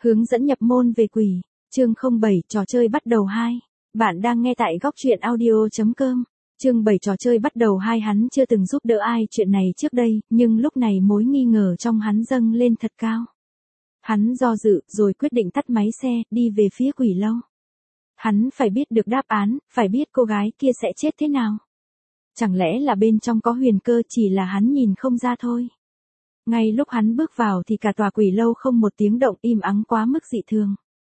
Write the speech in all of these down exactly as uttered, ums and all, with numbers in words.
Hướng dẫn nhập môn về quỷ. Chương không bảy trò chơi bắt đầu hai. Bạn đang nghe tại góc truyện audio.com. Chương bảy trò chơi bắt đầu hai. Hắn chưa từng giúp đỡ ai chuyện này trước đây, nhưng lúc này mối nghi ngờ trong hắn dâng lên thật cao. Hắn do dự, rồi quyết định tắt máy xe, đi về phía quỷ lâu. Hắn phải biết được đáp án, phải biết cô gái kia sẽ chết thế nào. Chẳng lẽ là bên trong có huyền cơ, chỉ là hắn nhìn không ra thôi. Ngay lúc hắn bước vào thì cả tòa quỷ lâu không một tiếng động, im ắng quá mức dị thường.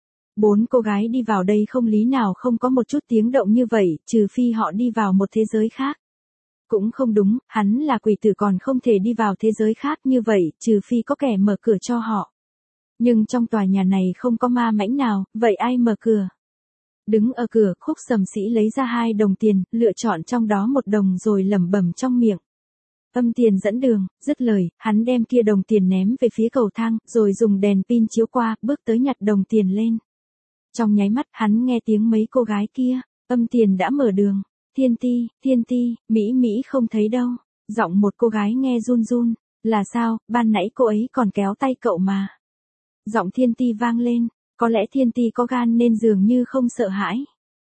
Bốn cô gái đi vào đây không lý nào không có một chút tiếng động như vậy, trừ phi họ đi vào một thế giới khác. Cũng không đúng, hắn là quỷ tử còn không thể đi vào thế giới khác như vậy, trừ phi có kẻ mở cửa cho họ. Nhưng trong tòa nhà này không có ma mãnh nào, vậy ai mở cửa? Đứng ở cửa, Khúc Sầm Sĩ lấy ra hai đồng tiền, lựa chọn trong đó một đồng rồi lẩm bẩm trong miệng. Âm tiền dẫn đường, dứt lời, hắn đem kia đồng tiền ném về phía cầu thang, rồi dùng đèn pin chiếu qua, bước tới nhặt đồng tiền lên. Trong nháy mắt, hắn nghe tiếng mấy cô gái kia, âm tiền đã mở đường. Thiên Ti, Thiên Ti, Mỹ Mỹ không thấy đâu. Giọng một cô gái nghe run run, là sao, ban nãy cô ấy còn kéo tay cậu mà. Giọng Thiên Ti vang lên, có lẽ Thiên Ti có gan nên dường như không sợ hãi.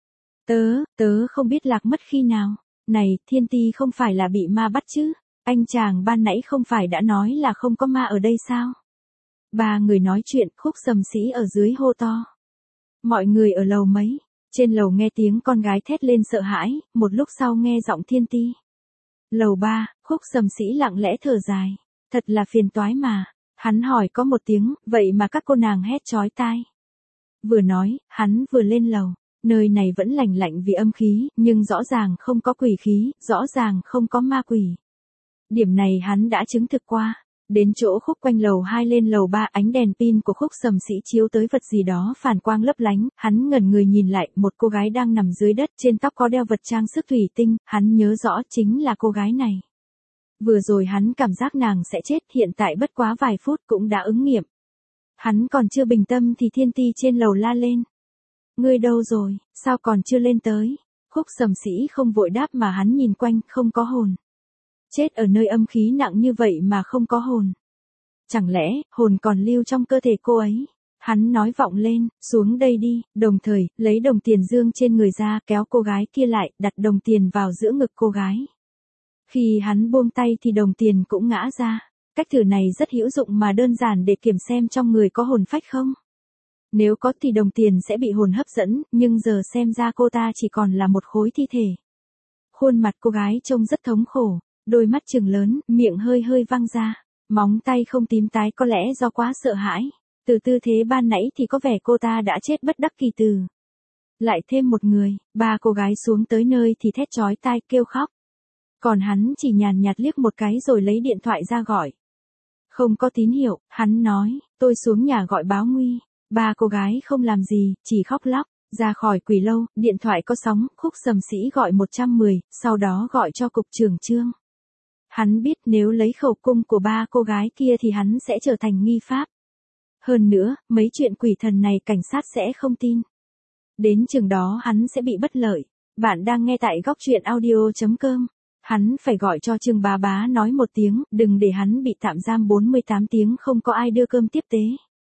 Tớ, tớ không biết lạc mất khi nào. Này, Thiên Ti không phải là bị ma bắt chứ? Anh chàng ban nãy không phải đã nói là không có ma ở đây sao? Ba người nói chuyện, Khúc Sầm Sĩ ở dưới hô to. Mọi người ở lầu mấy? Trên lầu nghe tiếng con gái thét lên sợ hãi, một lúc sau nghe giọng Thiên Ti. Lầu ba, Khúc Sầm Sĩ lặng lẽ thở dài. Thật là phiền toái mà. Hắn hỏi có một tiếng, vậy mà các cô nàng hét chói tai. Vừa nói, hắn vừa lên lầu. Nơi này vẫn lạnh lạnh vì âm khí, nhưng rõ ràng không có quỷ khí, rõ ràng không có ma quỷ. Điểm này hắn đã chứng thực qua. Đến chỗ khúc quanh lầu hai lên lầu ba, ánh đèn pin của Khúc Sầm Sĩ chiếu tới vật gì đó phản quang lấp lánh, hắn ngẩn người nhìn lại, một cô gái đang nằm dưới đất, trên tóc có đeo vật trang sức thủy tinh, hắn nhớ rõ chính là cô gái này. Vừa rồi hắn cảm giác nàng sẽ chết, hiện tại bất quá vài phút cũng đã ứng nghiệm. Hắn còn chưa bình tâm thì Thiên Ti trên lầu la lên. Ngươi đâu rồi, sao còn chưa lên tới? Khúc Sầm Sĩ không vội đáp mà hắn nhìn quanh, không có hồn. Chết ở nơi âm khí nặng như vậy mà không có hồn. Chẳng lẽ, hồn còn lưu trong cơ thể cô ấy? Hắn nói vọng lên, xuống đây đi, đồng thời, lấy đồng tiền dương trên người ra, kéo cô gái kia lại, đặt đồng tiền vào giữa ngực cô gái. Khi hắn buông tay thì đồng tiền cũng ngã ra. Cách thử này rất hữu dụng mà đơn giản để kiểm xem trong người có hồn phách không. Nếu có thì đồng tiền sẽ bị hồn hấp dẫn, nhưng giờ xem ra cô ta chỉ còn là một khối thi thể. Khuôn mặt cô gái trông rất thống khổ. Đôi mắt trừng lớn, miệng hơi hơi văng ra, móng tay không tím tái có lẽ do quá sợ hãi. Từ tư thế ban nãy thì có vẻ cô ta đã chết bất đắc kỳ từ. Lại thêm một người, ba cô gái xuống tới nơi thì thét chói tai kêu khóc. Còn hắn chỉ nhàn nhạt liếc một cái rồi lấy điện thoại ra gọi. Không có tín hiệu, hắn nói, tôi xuống nhà gọi báo nguy. Ba cô gái không làm gì, chỉ khóc lóc. Ra khỏi quỷ lâu, điện thoại có sóng, Khúc Sầm Sĩ gọi một trăm mười, sau đó gọi cho cục trưởng Trương. Hắn biết nếu lấy khẩu cung của ba cô gái kia thì hắn sẽ trở thành nghi pháp. Hơn nữa, mấy chuyện quỷ thần này cảnh sát sẽ không tin. Đến chừng đó hắn sẽ bị bất lợi. Bạn đang nghe tại góc truyện audio.com. Hắn phải gọi cho Trương Bá Bá nói một tiếng, đừng để hắn bị tạm giam bốn mươi tám tiếng không có ai đưa cơm tiếp tế.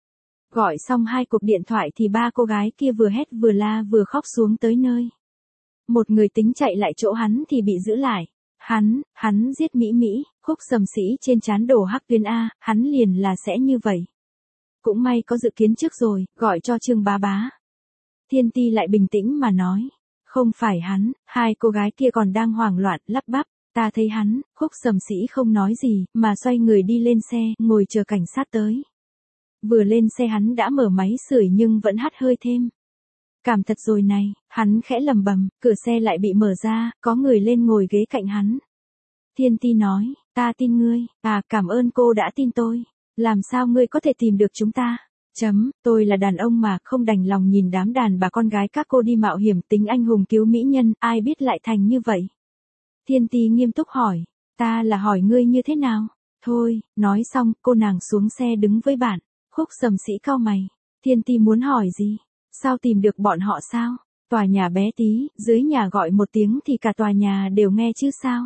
Gọi xong hai cuộc điện thoại thì ba cô gái kia vừa hét vừa la vừa khóc xuống tới nơi. Một người tính chạy lại chỗ hắn thì bị giữ lại. Hắn, hắn giết Mỹ Mỹ, Khúc Sầm Sĩ trên trán đổ hắc tuyến A, hắn liền là sẽ như vậy. Cũng may có dự kiến trước rồi, gọi cho Trương Bá Bá. Thiên Ti lại bình tĩnh mà nói. Không phải hắn, hai cô gái kia còn đang hoảng loạn, lắp bắp. Ta thấy hắn, Khúc Sầm Sĩ không nói gì, mà xoay người đi lên xe, ngồi chờ cảnh sát tới. Vừa lên xe hắn đã mở máy sưởi nhưng vẫn hắt hơi thêm. Cảm thật rồi này, hắn khẽ lầm bầm, cửa xe lại bị mở ra, có người lên ngồi ghế cạnh hắn. Thiên Ti nói, ta tin ngươi, à cảm ơn cô đã tin tôi. Làm sao ngươi có thể tìm được chúng ta? Chấm, tôi là đàn ông mà không đành lòng nhìn đám đàn bà con gái các cô đi mạo hiểm tính anh hùng cứu mỹ nhân, ai biết lại thành như vậy. Thiên Ti nghiêm túc hỏi, ta là hỏi ngươi như thế nào? Thôi, nói xong, cô nàng xuống xe đứng với bạn. Khúc Sầm Sĩ cau mày. Thiên Ti muốn hỏi gì? Sao tìm được bọn họ sao? Tòa nhà bé tí, dưới nhà gọi một tiếng thì cả tòa nhà đều nghe chứ sao?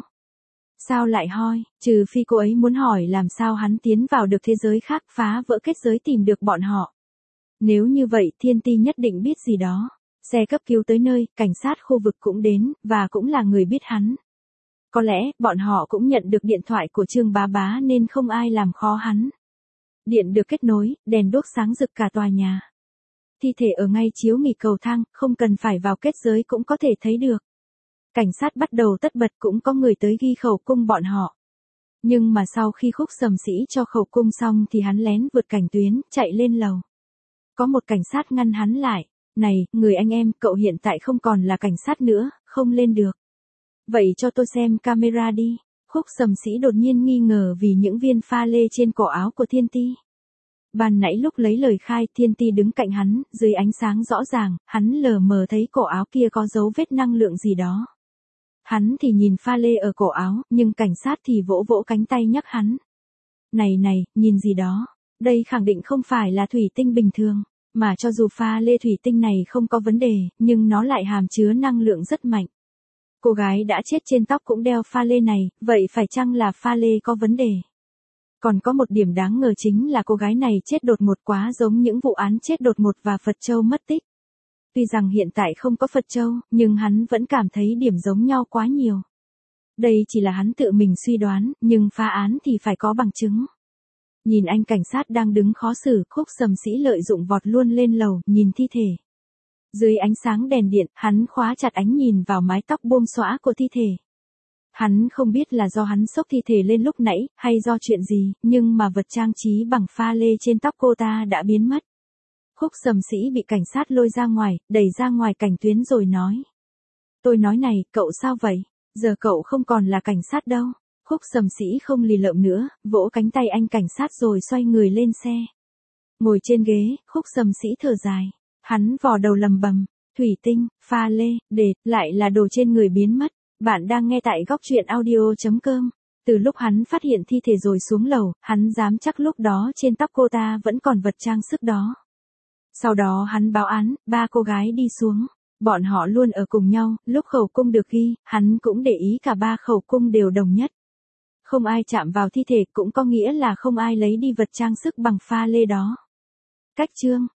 Sao lại hoi, trừ phi cô ấy muốn hỏi làm sao hắn tiến vào được thế giới khác phá vỡ kết giới tìm được bọn họ. Nếu như vậy Thiên Ti nhất định biết gì đó. Xe cấp cứu tới nơi, cảnh sát khu vực cũng đến, và cũng là người biết hắn. Có lẽ, bọn họ cũng nhận được điện thoại của Trương Bá Bá nên không ai làm khó hắn. Điện được kết nối, đèn đuốc sáng rực cả tòa nhà. Thi thể ở ngay chiếu nghỉ cầu thang, không cần phải vào kết giới cũng có thể thấy được. Cảnh sát bắt đầu tất bật cũng có người tới ghi khẩu cung bọn họ. Nhưng mà sau khi Khúc Sầm Sĩ cho khẩu cung xong thì hắn lén vượt cảnh tuyến, chạy lên lầu. Có một cảnh sát ngăn hắn lại. Này, người anh em, cậu hiện tại không còn là cảnh sát nữa, không lên được. Vậy cho tôi xem camera đi. Khúc Sầm Sĩ đột nhiên nghi ngờ vì những viên pha lê trên cổ áo của Thiên Ti. Ban nãy lúc lấy lời khai Thiên Ti đứng cạnh hắn, dưới ánh sáng rõ ràng, hắn lờ mờ thấy cổ áo kia có dấu vết năng lượng gì đó. Hắn thì nhìn pha lê ở cổ áo, nhưng cảnh sát thì vỗ vỗ cánh tay nhắc hắn. Này này, nhìn gì đó, đây khẳng định không phải là thủy tinh bình thường, mà cho dù pha lê thủy tinh này không có vấn đề, nhưng nó lại hàm chứa năng lượng rất mạnh. Cô gái đã chết trên tóc cũng đeo pha lê này, vậy phải chăng là pha lê có vấn đề? Còn có một điểm đáng ngờ chính là cô gái này chết đột ngột quá giống những vụ án chết đột ngột và Phật Châu mất tích. Tuy rằng hiện tại không có Phật Châu, nhưng hắn vẫn cảm thấy điểm giống nhau quá nhiều. Đây chỉ là hắn tự mình suy đoán, nhưng phá án thì phải có bằng chứng. Nhìn anh cảnh sát đang đứng khó xử, Khúc Sầm Sĩ lợi dụng vọt luôn lên lầu, nhìn thi thể. Dưới ánh sáng đèn điện, hắn khóa chặt ánh nhìn vào mái tóc buông xõa của thi thể. Hắn không biết là do hắn xốc thi thể lên lúc nãy, hay do chuyện gì, nhưng mà vật trang trí bằng pha lê trên tóc cô ta đã biến mất. Khúc Sầm Sĩ bị cảnh sát lôi ra ngoài, đẩy ra ngoài cảnh tuyến rồi nói. Tôi nói này, cậu sao vậy? Giờ cậu không còn là cảnh sát đâu. Khúc Sầm Sĩ không lì lợm nữa, vỗ cánh tay anh cảnh sát rồi xoay người lên xe. Ngồi trên ghế, Khúc Sầm Sĩ thở dài. Hắn vò đầu lầm bầm, thủy tinh, pha lê, đệt, lại là đồ trên người biến mất. Bạn đang nghe tại góc truyện audio chấm com. Từ lúc hắn phát hiện thi thể rồi xuống lầu, hắn dám chắc lúc đó trên tóc cô ta vẫn còn vật trang sức đó. Sau đó hắn báo án, ba cô gái đi xuống. Bọn họ luôn ở cùng nhau, lúc khẩu cung được ghi, hắn cũng để ý cả ba khẩu cung đều đồng nhất. Không ai chạm vào thi thể cũng có nghĩa là không ai lấy đi vật trang sức bằng pha lê đó. Cách chương